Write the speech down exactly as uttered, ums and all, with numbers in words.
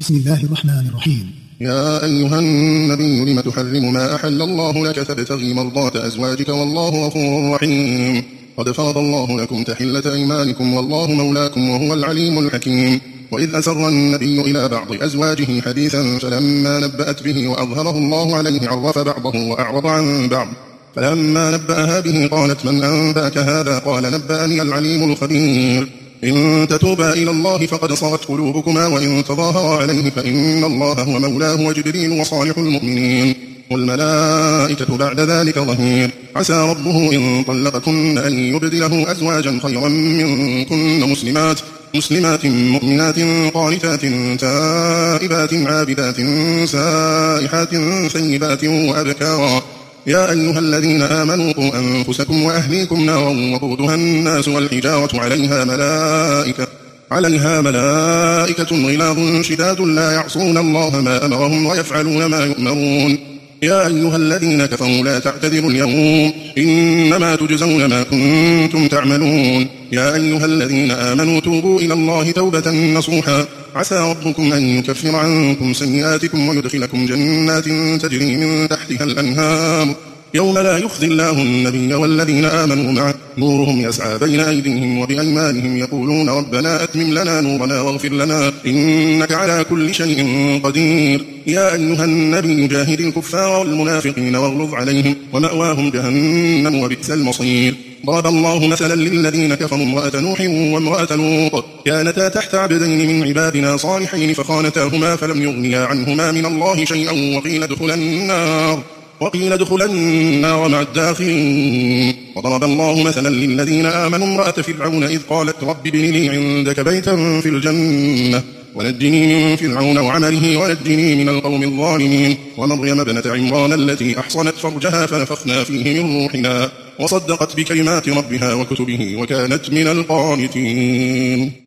بسم الله الرحمن الرحيم. يا أيها النبي لم تحرم ما أحل الله لك تبتغي مرضات أزواجك والله غفور رحيم. قد فرض الله لكم تحلة أيمانكم والله مولاكم وهو العليم الحكيم. وإذ أسر النبي إلى بعض أزواجه حديثا فلما نبأت به وأظهره الله عليه عرف بعضه وأعرض عن بعض، فلما نبأها به قالت من أنباك هذا؟ قال نبأني العليم الخبير. إن تتوبا إلى الله فقد صغت قلوبكما وإن تظاهرا عليه فإن الله هو مولاه وجبريل وصالح المؤمنين والملائكة بعد ذلك ظهير. عسى ربه إن طلقكن أن يبدله أزواجا خيرا منكن مسلمات مسلمات مؤمنات قانتات تائبات عابدات سائحات ثيبات وأبكارا. يا أيها الذين آمنوا قوا أنفسكم وأهليكم نارا وقودها الناس والحجارة عليها ملائكة عليها ملائكة غلاظ شداد لا يعصون الله ما أمرهم ويفعلون ما يؤمرون. يا أيها الذين كفروا لا تعتذروا اليوم إنما تجزون ما كنتم تعملون. يا أيها الذين آمنوا توبوا إلى الله توبة نصوحا عسى ربكم أن يكفر عنكم سيئاتكم ويدخلكم جنات تجري من تحتها الأنهار يوم لا يخزي الله النبي والذين آمنوا معه نورهم يسعى بين أيديهم وبأيمانهم يقولون ربنا أتمم لنا نورنا واغفر لنا إنك على كل شيء قدير. يا أيها النبي جاهد الكفار والمنافقين واغلظ عليهم ومأواهم جهنم وبئس المصير. ضرب الله مثلا للذين كفروا امرأة نوح وامرأة لوط كانتا تحت عبدين من عبادنا صالحين فخانتاهما فلم يغنيا عنهما من الله شيئا وقيل ادخلا النار وقيل ادخلا النار مع الداخلين. وضرب الله مثلا للذين آمنوا امرأة فرعون إذ قالت رب ابن لي عندك بيتا في الجنة ونجني من فرعون وعمله ونجني من القوم الظالمين. ومريم ابنة عمران التي أحصنت فرجها فنفخنا فيه من روحنا وصدقت بكلمات ربها وكتبه وكانت من القانتين.